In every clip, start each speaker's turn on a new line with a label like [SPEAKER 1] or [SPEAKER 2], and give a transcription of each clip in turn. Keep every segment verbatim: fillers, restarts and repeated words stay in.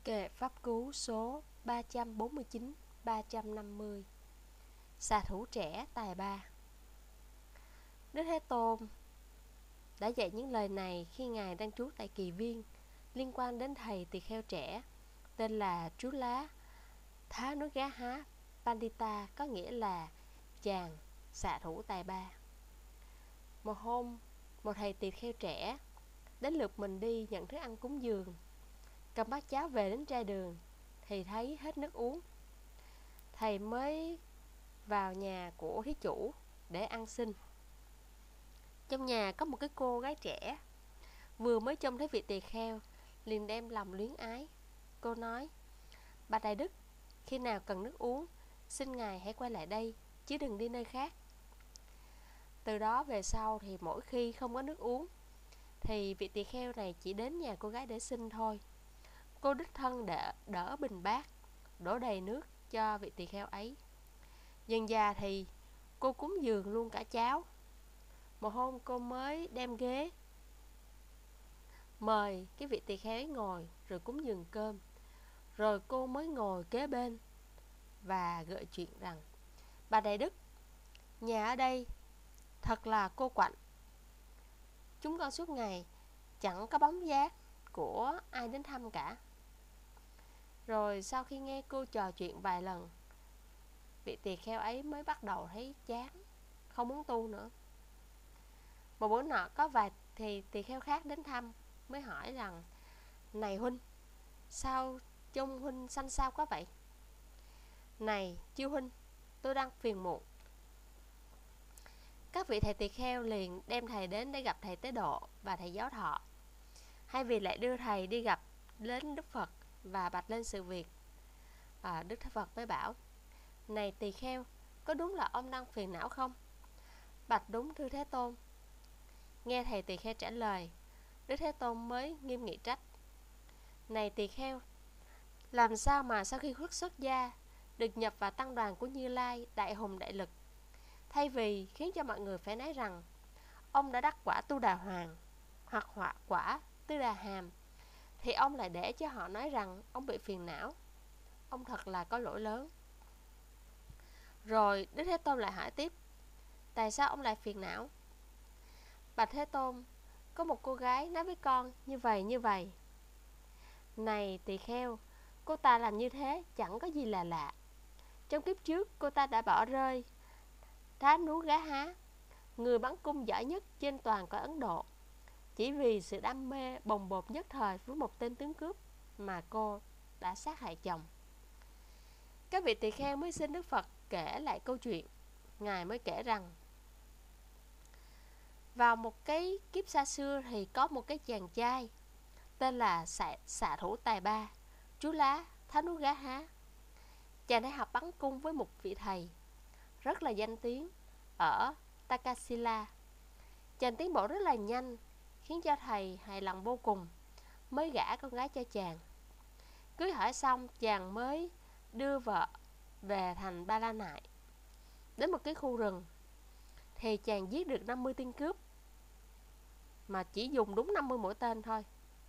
[SPEAKER 1] Kệ pháp cú số ba trăm bốn mươi chín ba trăm năm mươi. Xạ thủ trẻ tài ba. Đức Thế Tôn đã dạy những lời này khi Ngài đang trú tại Kỳ Viên, liên quan đến thầy tỳ kheo trẻ tên là Trú Lá Thá Nước Gá Há Pandita, có nghĩa là chàng xạ thủ tài ba. Một hôm, một thầy tỳ kheo trẻ đến lượt mình đi nhận thức ăn cúng dường, cầm bát cháo về đến trai đường thì thấy hết nước uống. Thầy mới vào nhà của thí chủ để ăn xin. Trong nhà có một cái cô gái trẻ, vừa mới trông thấy vị tỳ kheo liền đem lòng luyến ái. Cô nói: "Bạch đại đức, khi nào cần nước uống, xin ngài hãy quay lại đây, chứ đừng đi nơi khác." Từ đó về sau thì mỗi khi không có nước uống thì vị tỳ kheo này chỉ đến nhà cô gái để xin thôi. Cô đích thân đỡ, đỡ bình bát, đổ đầy nước cho vị tỳ kheo ấy. Dần dà thì cô cúng dường luôn cả cháo. Một hôm cô mới đem ghế mời cái vị tỳ kheo ấy ngồi rồi cúng dường cơm. Rồi cô mới ngồi kế bên và gợi chuyện rằng: "Bà đại đức, nhà ở đây thật là cô quạnh. Chúng con suốt ngày chẳng có bóng dáng của ai đến thăm cả." Rồi sau khi nghe cô trò chuyện vài lần, vị tỳ kheo ấy mới bắt đầu thấy chán, không muốn tu nữa. Một bữa nọ có vài thì tỳ kheo khác đến thăm, mới hỏi rằng: "Này huynh, sao trông huynh xanh xao quá vậy?" "Này chư huynh, tôi đang phiền muộn." Các vị thầy tỳ kheo liền đem thầy đến để gặp thầy Tế Độ và thầy Giáo Thọ. Hai vị lại đưa thầy đi gặp đến Đức Phật và bạch lên sự việc. à, Đức Thế Phật mới bảo: "Này tỳ kheo, có đúng là ông đang phiền não không?" "Bạch đúng thưa Thế Tôn." Nghe thầy tỳ kheo trả lời, Đức Thế Tôn mới nghiêm nghị trách: "Này tỳ kheo, làm sao mà sau khi khuất xuất gia được nhập vào tăng đoàn của Như Lai đại hùng đại lực, thay vì khiến cho mọi người phải nói rằng ông đã đắc quả Tu Đà Hoàng hoặc họa quả Tư Đà Hàm, thì ông lại để cho họ nói rằng ông bị phiền não? Ông thật là có lỗi lớn." Rồi Đức Thế Tôn lại hỏi tiếp: "Tại sao ông lại phiền não?" "Bạch Thế Tôn, có một cô gái nói với con như vậy như vậy." "Này tỳ kheo, cô ta làm như thế chẳng có gì là lạ. Trong kiếp trước cô ta đã bỏ rơi Thá Nú Gá Há, người bắn cung giỏi nhất trên toàn cõi Ấn Độ, chỉ vì sự đam mê bồng bột nhất thời với một tên tướng cướp mà cô đã sát hại chồng." Các vị tỳ kheo mới xin Đức Phật kể lại câu chuyện. Ngài mới kể rằng: vào một cái kiếp xa xưa thì có một cái chàng trai tên là xạ, xạ thủ tài ba, Trú Lá Thá Nú Gá Há. Chàng đã học bắn cung với một vị thầy rất là danh tiếng ở Takasila. Chàng tiến bộ rất là nhanh, khiến cho thầy hài lòng vô cùng, mới gả con gái cho chàng. Cưới hỏi xong, chàng mới đưa vợ về thành Ba La Nại. Đến một cái khu rừng thì chàng giết được năm mươi tên cướp, mà chỉ dùng đúng năm mươi mũi tên thôi.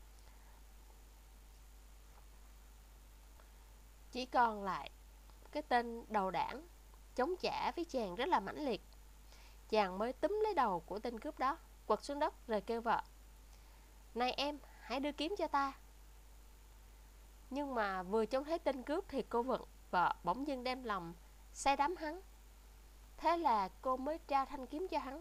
[SPEAKER 1] Chỉ còn lại cái tên đầu đảng chống trả với chàng rất là mãnh liệt. Chàng mới túm lấy đầu của tên cướp đó, quật xuống đất rồi kêu vợ: "Này em, hãy đưa kiếm cho ta." Nhưng mà vừa trông thấy tên cướp thì cô vợ, vợ bỗng dưng đem lòng say đắm hắn. Thế là cô mới trao thanh kiếm cho hắn.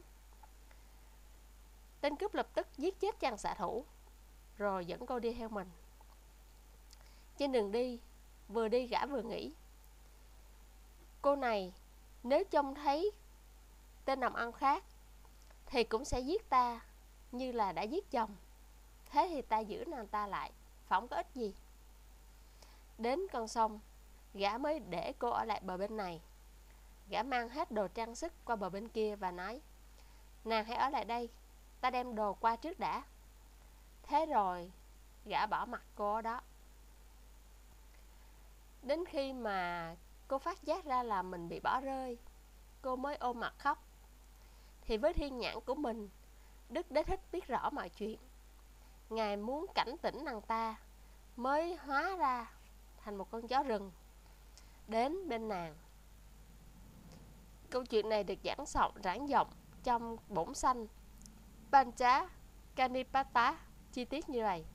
[SPEAKER 1] Tên cướp lập tức giết chết chàng xạ thủ, rồi dẫn cô đi theo mình. Trên đường đi, vừa đi gã vừa nghĩ: cô này nếu trông thấy tên nằm ăn khác thì cũng sẽ giết ta như là đã giết chồng. Thế thì ta giữ nàng ta lại, phỏng có ích gì. Đến con sông, gã mới để cô ở lại bờ bên này. Gã mang hết đồ trang sức qua bờ bên kia và nói: "Nàng hãy ở lại đây, ta đem đồ qua trước đã." Thế rồi gã bỏ mặc cô ở đó. Đến khi mà cô phát giác ra là mình bị bỏ rơi, cô mới ôm mặt khóc. Thì với thiên nhãn của mình, Đức Đế Thích biết rõ mọi chuyện. Ngài muốn cảnh tỉnh nàng ta mới hóa ra thành một con chó rừng đến bên nàng. Câu chuyện này được giảng soạn giảng giọng trong bổn sanh Pancha Kanipata chi tiết như vậy,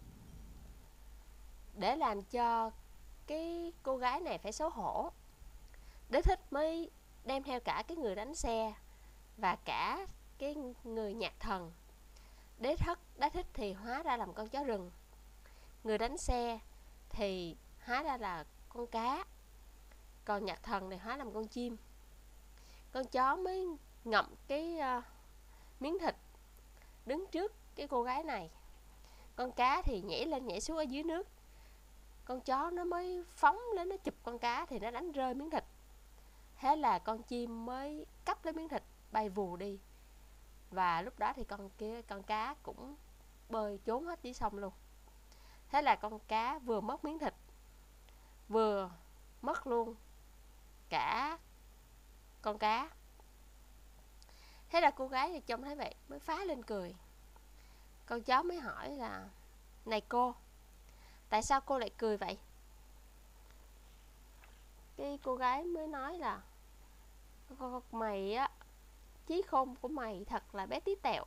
[SPEAKER 1] để làm cho cái cô gái này phải xấu hổ. Đế thích mới đem theo cả cái người đánh xe và cả cái người nhạc thần. Đế thất đế thích thì hóa ra làm con chó rừng, người đánh xe thì hóa ra là con cá, còn nhạc thần thì hóa làm con chim. Con chó mới ngậm cái uh, miếng thịt đứng trước cái cô gái này. Con cá thì nhảy lên nhảy xuống ở dưới nước. Con chó nó mới phóng lên, nó chụp con cá thì nó đánh rơi miếng thịt. Thế là con chim mới cắp lấy miếng thịt bay vù đi. Và lúc đó thì con kia con cá cũng bơi trốn hết dưới sông luôn. Thế là con cá vừa mất miếng thịt, vừa mất luôn cả con cá. Thế là cô gái thì trông thấy vậy mới phá lên cười. Con chó mới hỏi là: "Này cô, tại sao cô lại cười vậy?" Cái cô gái mới nói là: "Mày á, trí khôn của mày thật là bé tí tẹo.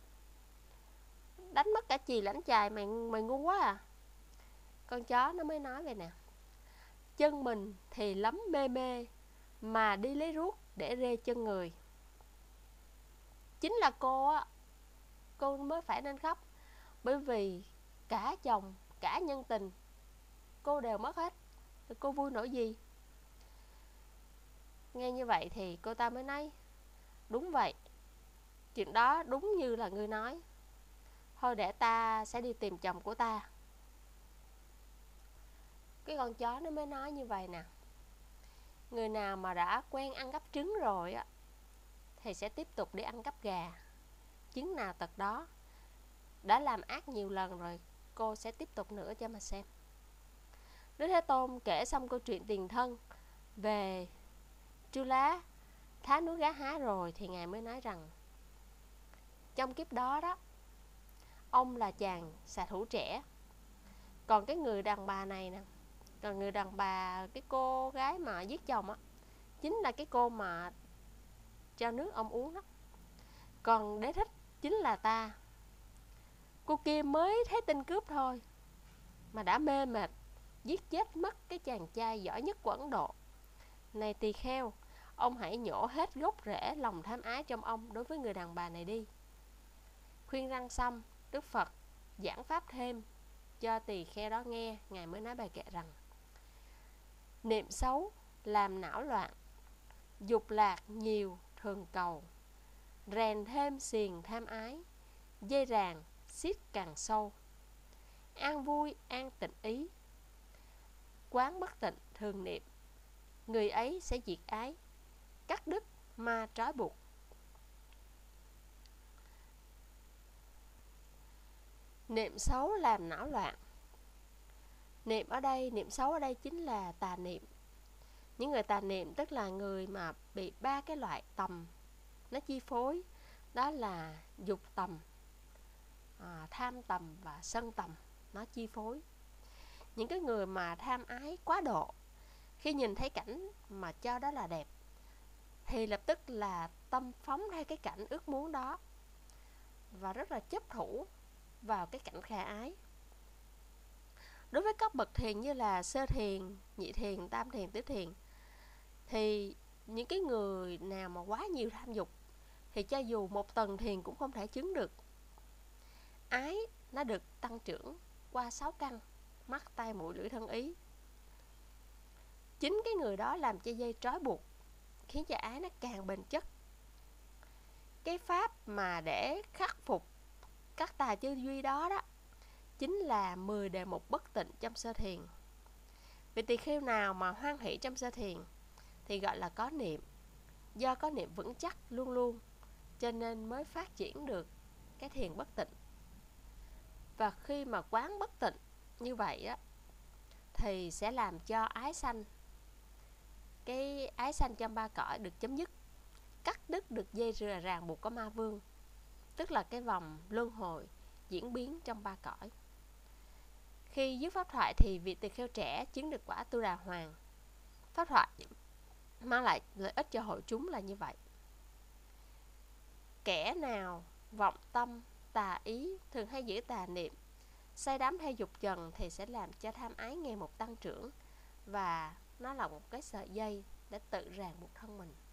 [SPEAKER 1] Đánh mất cả chì lãnh chài, mày mày ngu quá à." Con chó nó mới nói vậy nè: "Chân mình thì lắm mê mê, mà đi lấy ruốc để rê chân người. Chính là cô á, cô mới phải nên khóc, bởi vì cả chồng, cả nhân tình cô đều mất hết, thì cô vui nổi gì?" Nghe như vậy thì cô ta mới nói: "Đúng vậy, chuyện đó đúng như là ngươi nói. Thôi để ta sẽ đi tìm chồng của ta." Cái con chó nó mới nói như vậy nè: "Người nào mà đã quen ăn cắp trứng rồi á, thì sẽ tiếp tục đi ăn cắp gà. Trứng nào tật đó. Đã làm ác nhiều lần rồi, cô sẽ tiếp tục nữa cho mà xem." Đức Thế Tôn kể xong câu chuyện tiền thân về Chu Lá thá núi Gá Há rồi, thì Ngài mới nói rằng trong kiếp đó đó, ông là chàng xạ thủ trẻ. Còn cái người đàn bà này nè, còn người đàn bà, cái cô gái mà giết chồng á, chính là cái cô mà cho nước ông uống đó. Còn đế thích chính là ta. Cô kia mới thấy tin cướp thôi mà đã mê mệt giết chết mất cái chàng trai giỏi nhất của Ấn Độ. Này tỳ kheo, ông hãy nhổ hết gốc rễ lòng tham ái trong ông đối với người đàn bà này đi." Khuyên răng xong, Đức Phật giảng pháp thêm cho tỳ kheo đó nghe. Ngài mới nói bài kệ rằng: "Niệm xấu làm não loạn, dục lạc nhiều thường cầu, rèn thêm xiềng tham ái, dây ràng siết càng sâu. An vui an tịnh ý, quán bất tịnh thường niệm, người ấy sẽ diệt ái, cắt đứt ma trói buộc." Niệm xấu làm não loạn. Niệm ở đây, niệm xấu ở đây chính là tà niệm. Những người tà niệm tức là người mà bị ba cái loại tầm nó chi phối. Đó là dục tầm, à, tham tầm và sân tầm nó chi phối. Những cái người mà tham ái quá độ, khi nhìn thấy cảnh mà cho đó là đẹp thì lập tức là tâm phóng theo cái cảnh ước muốn đó và rất là chấp thủ vào cái cảnh khả ái. Đối với các bậc thiền như là sơ thiền, nhị thiền, tam thiền, tứ thiền, thì những cái người nào mà quá nhiều tham dục thì cho dù một tầng thiền cũng không thể chứng được. Ái nó được tăng trưởng qua sáu căn: mắt, tai, mũi, lưỡi, thân, ý. Chính cái người đó làm cho dây trói buộc, khiến cho ái nó càng bền chất. Cái pháp mà để khắc phục các tà tư duy đó đó chính là mười đề mục bất tịnh trong sơ thiền. Vì tỳ kheo nào mà hoan hỷ trong sơ thiền thì gọi là có niệm. Do có niệm vững chắc luôn luôn, cho nên mới phát triển được cái thiền bất tịnh. Và khi mà quán bất tịnh như vậy á, thì sẽ làm cho ái sanh, cái ái sanh trong ba cõi được chấm dứt, cắt đứt được dây rừa ràng buộc của ma vương, tức là cái vòng luân hồi diễn biến trong ba cõi. Khi dứt pháp thoại thì vị tỳ kheo trẻ chứng được quả Tu Đà Hoàng. Pháp thoại mang lại lợi ích cho hội chúng là như vậy. Kẻ nào vọng tâm, tà ý, thường hay giữ tà niệm, say đắm hay dục trần thì sẽ làm cho tham ái ngày một tăng trưởng, và nó là một cái sợi dây để tự ràng buộc thân mình.